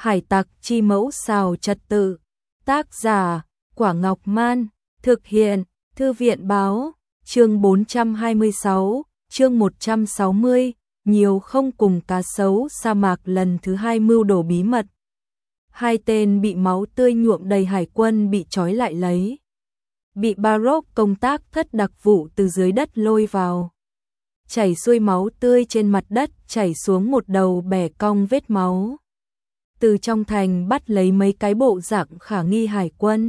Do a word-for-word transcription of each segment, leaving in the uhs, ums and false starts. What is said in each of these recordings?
Hải tặc chi mẫu xào trật tự. Tác giả, Quả Ngọc Man. Thực hiện, Thư viện Báo. Chương bốn trăm hai mươi sáu, chương một trăm sáu mươi, nhiều không cùng cá sấu sa mạc lần thứ hai mưu đồ bí mật. Hai tên bị máu tươi nhuộm đầy hải quân bị trói lại lấy. Bị Baroque công tác thất đặc vụ từ dưới đất lôi vào. Chảy xuôi máu tươi trên mặt đất, chảy xuống một đầu bè cong vết máu. Từ trong thành bắt lấy mấy cái bộ dạng khả nghi hải quân.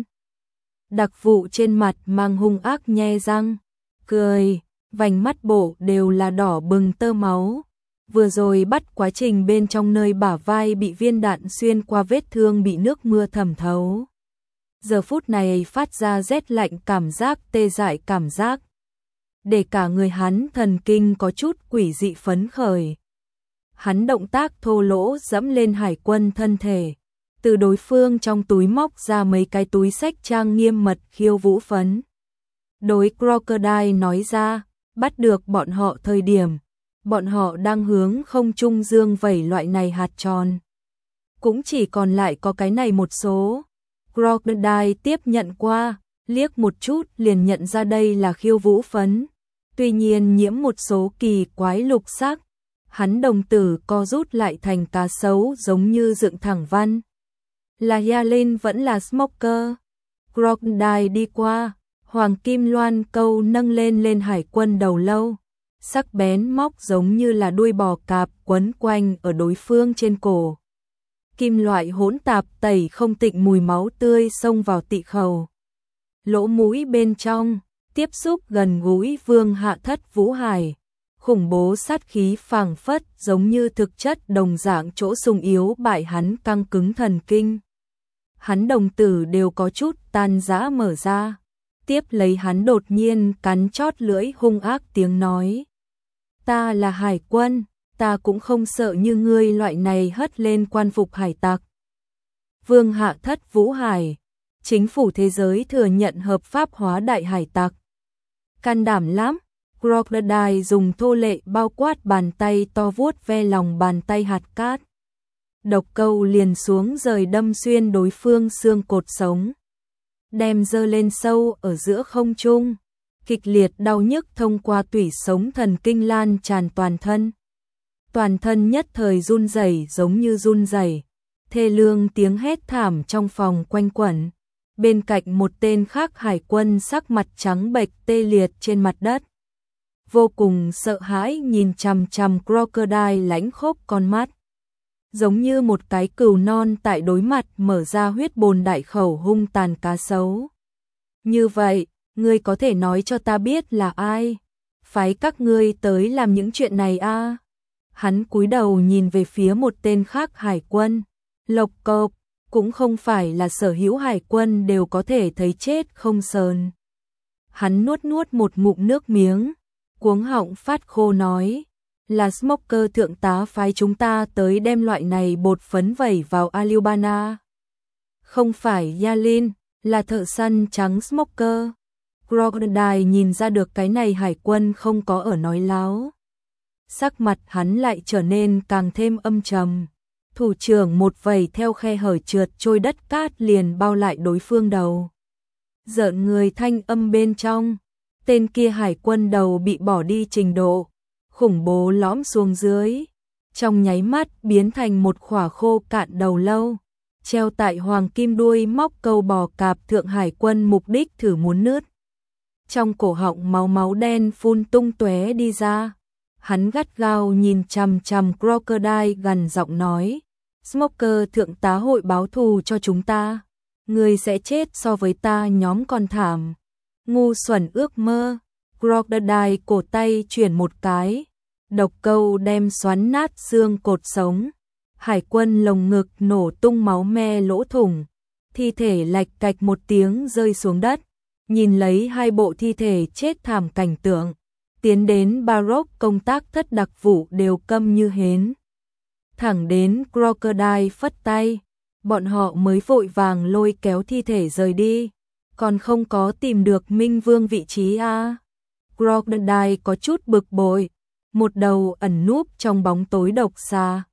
Đặc vụ trên mặt mang hung ác nhe răng, cười, vành mắt bộ đều là đỏ bừng tơ máu. Vừa rồi bắt quá trình bên trong nơi bả vai bị viên đạn xuyên qua vết thương bị nước mưa thẩm thấu. Giờ phút này phát ra rét lạnh cảm giác tê dại cảm giác. Để cả người hắn thần kinh có chút quỷ dị phấn khởi. Hắn động tác thô lỗ dẫm lên hải quân thân thể. Từ đối phương trong túi móc ra mấy cái túi xách trang nghiêm mật khiêu vũ phấn. Đối Crocodile nói ra, bắt được bọn họ thời điểm. Bọn họ đang hướng không trung dương vẩy loại này hạt tròn. Cũng chỉ còn lại có cái này một số. Crocodile tiếp nhận qua, liếc một chút liền nhận ra đây là khiêu vũ phấn. Tuy nhiên nhiễm một số kỳ quái lục sắc. Hắn đồng tử co rút lại thành cá sấu giống như dựng thẳng văn. Là Yalin vẫn là Smoker. Crocodile đi qua, hoàng kim loan câu nâng lên lên hải quân đầu lâu. Sắc bén móc giống như là đuôi bò cạp quấn quanh ở đối phương trên cổ. Kim loại hỗn tạp tẩy không tịnh mùi máu tươi xông vào tị khẩu. Lỗ mũi bên trong, tiếp xúc gần gũi Vương Hạ Thất Vũ Hải. Khủng bố sát khí phảng phất giống như thực chất đồng dạng chỗ sung yếu bại hắn căng cứng thần kinh. Hắn đồng tử đều có chút tan rã mở ra. Tiếp lấy hắn đột nhiên cắn chót lưỡi hung ác tiếng nói. Ta là hải quân, ta cũng không sợ như ngươi loại này hất lên quan phục hải tặc. Vương Hạ Thất Vũ Hải, chính phủ thế giới thừa nhận hợp pháp hóa đại hải tặc. Can đảm lắm. Crocodile dùng thô lệ bao quát bàn tay to vuốt ve lòng bàn tay hạt cát. Độc câu liền xuống rời đâm xuyên đối phương xương cột sống. Đem dơ lên sâu ở giữa không trung. Kịch liệt đau nhức thông qua tủy sống thần kinh lan tràn toàn thân. Toàn thân nhất thời run rẩy giống như run rẩy. Thê lương tiếng hét thảm trong phòng quanh quẩn. Bên cạnh một tên khác hải quân sắc mặt trắng bệch tê liệt trên mặt đất. Vô cùng sợ hãi nhìn chằm chằm Crocodile lãnh khốc con mắt. Giống như một cái cừu non tại đối mặt mở ra huyết bồn đại khẩu hung tàn cá sấu. Như vậy, ngươi có thể nói cho ta biết là ai? Phái các ngươi tới làm những chuyện này a? À? Hắn cúi đầu nhìn về phía một tên khác hải quân. Lộc cộc, cũng không phải là sở hữu hải quân đều có thể thấy chết không sờn. Hắn nuốt nuốt một ngụm nước miếng. Cuống họng phát khô nói, là Smoker thượng tá phái chúng ta tới đem loại này bột phấn vẩy vào Alubana. Không phải Yalin, là thợ săn trắng Smoker. Crocodile nhìn ra được cái này hải quân không có ở nói láo. Sắc mặt hắn lại trở nên càng thêm âm trầm. Thủ trưởng một vẩy theo khe hở trượt trôi đất cát liền bao lại đối phương đầu. Giỡn người thanh âm bên trong. Tên kia hải quân đầu bị bỏ đi trình độ, khủng bố lõm xuống dưới, trong nháy mắt biến thành một khỏa khô cạn đầu lâu, treo tại hoàng kim đuôi móc câu bò cạp thượng hải quân mục đích thử muốn nứt. Trong cổ họng máu máu đen phun tung tóe đi ra, hắn gắt gao nhìn chằm chằm Crocodile gần giọng nói, Smoker thượng tá hội báo thù cho chúng ta, người sẽ chết so với ta nhóm còn thảm. Ngu xuẩn ước mơ. Crocodile cổ tay chuyển một cái. Độc câu đem xoắn nát xương cột sống. Hải quân lồng ngực nổ tung máu me lỗ thủng. Thi thể lạch cạch một tiếng rơi xuống đất. Nhìn lấy hai bộ thi thể chết thảm cảnh tượng. Tiến đến Baroque công tác thất đặc vụ đều câm như hến. Thẳng đến Crocodile phất tay. Bọn họ mới vội vàng lôi kéo thi thể rời đi. Còn không có tìm được Minh Vương vị trí a. À? Crocodile có chút bực bội, một đầu ẩn núp trong bóng tối độc xa,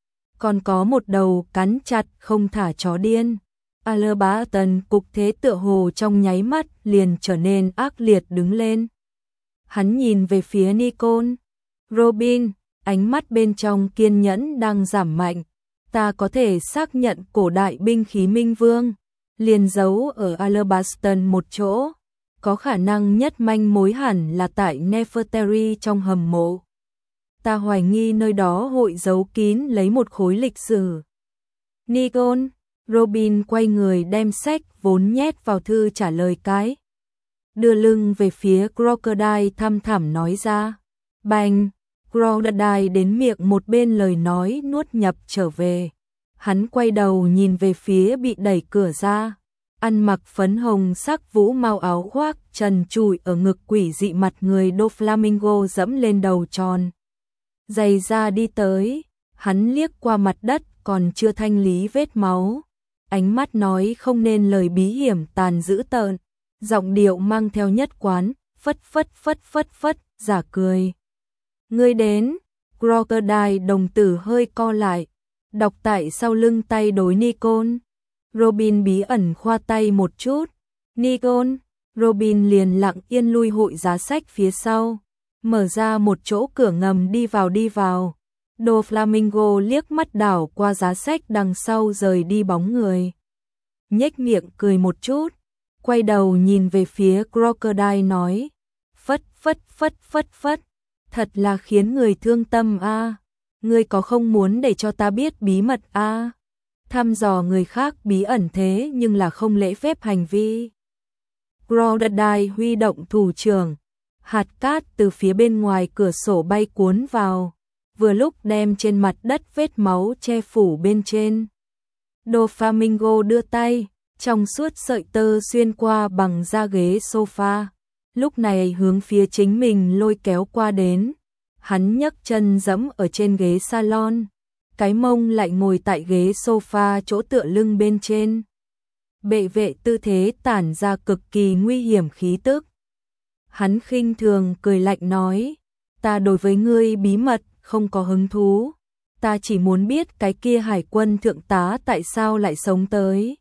còn có một đầu cắn chặt không thả chó điên. Alberton cục thế tựa hồ trong nháy mắt liền trở nên ác liệt đứng lên. Hắn nhìn về phía Nicole. Robin, ánh mắt bên trong kiên nhẫn đang giảm mạnh. Ta có thể xác nhận cổ đại binh khí Minh Vương liền giấu ở Alberton một chỗ. Có khả năng nhất manh mối hẳn là tại Nefertari trong hầm mộ. Ta hoài nghi nơi đó hội giấu kín lấy một khối lịch sử. Nicole, Robin quay người đem sách vốn nhét vào thư trả lời cái. Đưa lưng về phía Crocodile thăm thẳm nói ra. Bành, Crocodile đến miệng một bên lời nói nuốt nhập trở về. Hắn quay đầu nhìn về phía bị đẩy cửa ra. Ăn mặc phấn hồng sắc vũ mau áo khoác trần trụi ở ngực quỷ dị mặt người Doflamingo dẫm lên đầu tròn. Giày da đi tới, hắn liếc qua mặt đất còn chưa thanh lý vết máu. Ánh mắt nói không nên lời bí hiểm tàn dữ tợn, giọng điệu mang theo nhất quán, phất phất phất phất phất, giả cười. Ngươi đến, Crocodile đồng tử hơi co lại, đọc tại sau lưng tay đối Nicole. Robin bí ẩn khoa tay một chút. Nicole, Robin liền lặng yên lui hội giá sách phía sau, mở ra một chỗ cửa ngầm đi vào đi vào. Doflamingo liếc mắt đảo qua giá sách đằng sau rời đi bóng người. Nhếch miệng cười một chút, quay đầu nhìn về phía Crocodile nói. Phất phất phất phất phất, thật là khiến người thương tâm a. À. Ngươi có không muốn để cho ta biết bí mật a? À? Thăm dò người khác bí ẩn thế nhưng là không lễ phép hành vi. Crocodile huy động thủ trưởng, hạt cát từ phía bên ngoài cửa sổ bay cuốn vào, vừa lúc đem trên mặt đất vết máu che phủ bên trên. Doflamingo đưa tay, trong suốt sợi tơ xuyên qua bằng da ghế sofa, lúc này hướng phía chính mình lôi kéo qua đến. Hắn nhấc chân giẫm ở trên ghế salon, cái mông lại ngồi tại ghế sofa chỗ tựa lưng bên trên. Bệ vệ tư thế tản ra cực kỳ nguy hiểm khí tức. Hắn khinh thường cười lạnh nói, ta đối với ngươi bí mật không có hứng thú, ta chỉ muốn biết cái kia hải quân thượng tá tại sao lại sống tới.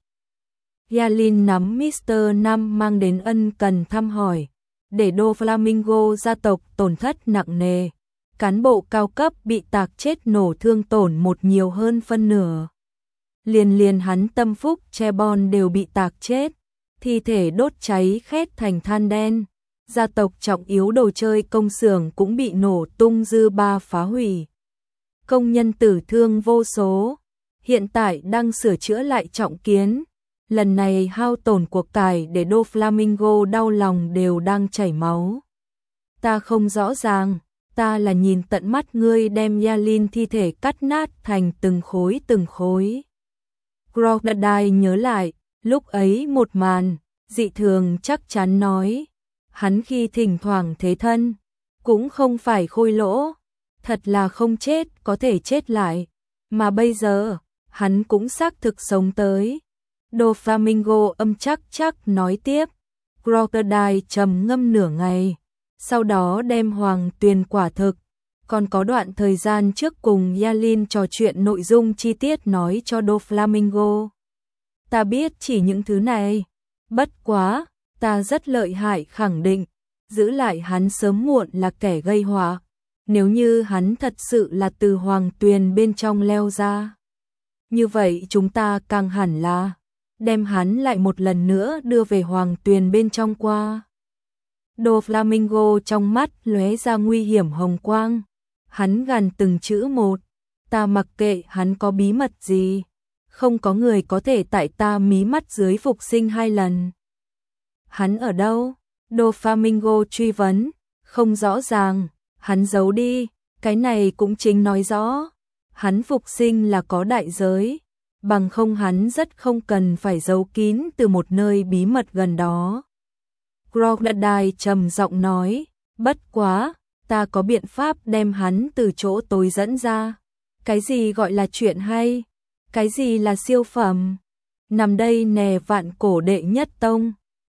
Yalin nắm Mister Năm mang đến ân cần thăm hỏi, để Doflamingo gia tộc tổn thất nặng nề. Cán bộ cao cấp bị tạc chết nổ thương tổn một nhiều hơn phân nửa. Liền liền hắn tâm phúc Chebon đều bị tạc chết, thi thể đốt cháy khét thành than đen. Gia tộc trọng yếu đồ chơi công xưởng cũng bị nổ tung dư ba phá hủy. Công nhân tử thương vô số, hiện tại đang sửa chữa lại trọng kiến. Lần này hao tổn của cải để Doflamingo đau lòng đều đang chảy máu. Ta không rõ ràng. Ta là nhìn tận mắt ngươi đem Yalin thi thể cắt nát thành từng khối từng khối. Crocodile nhớ lại, lúc ấy một màn, dị thường chắc chắn nói. Hắn khi thỉnh thoảng thế thân, cũng không phải khôi lỗ, thật là không chết có thể chết lại. Mà bây giờ, hắn cũng xác thực sống tới. Doflamingo âm chắc chắc nói tiếp. Crocodile trầm ngâm nửa ngày. Sau đó đem hoàng tuyền quả thực, còn có đoạn thời gian trước cùng Yalin trò chuyện nội dung chi tiết nói cho Doflamingo. Ta biết chỉ những thứ này, bất quá, ta rất lợi hại khẳng định, giữ lại hắn sớm muộn là kẻ gây họa. Nếu như hắn thật sự là từ hoàng tuyền bên trong leo ra, như vậy chúng ta càng hẳn là đem hắn lại một lần nữa đưa về hoàng tuyền bên trong qua. Doflamingo trong mắt lóe ra nguy hiểm hồng quang. Hắn gằn từng chữ một. Ta mặc kệ hắn có bí mật gì. Không có người có thể tại ta mí mắt dưới phục sinh hai lần. Hắn ở đâu? Doflamingo truy vấn. Không rõ ràng. Hắn giấu đi. Cái này cũng chính nói rõ. Hắn phục sinh là có đại giới. Bằng không hắn rất không cần phải giấu kín từ một nơi bí mật gần đó. Crocodile trầm giọng nói, bất quá, ta có biện pháp đem hắn từ chỗ tối dẫn ra. Cái gì gọi là chuyện hay? Cái gì là siêu phẩm? Nằm đây nè vạn cổ đệ nhất tông.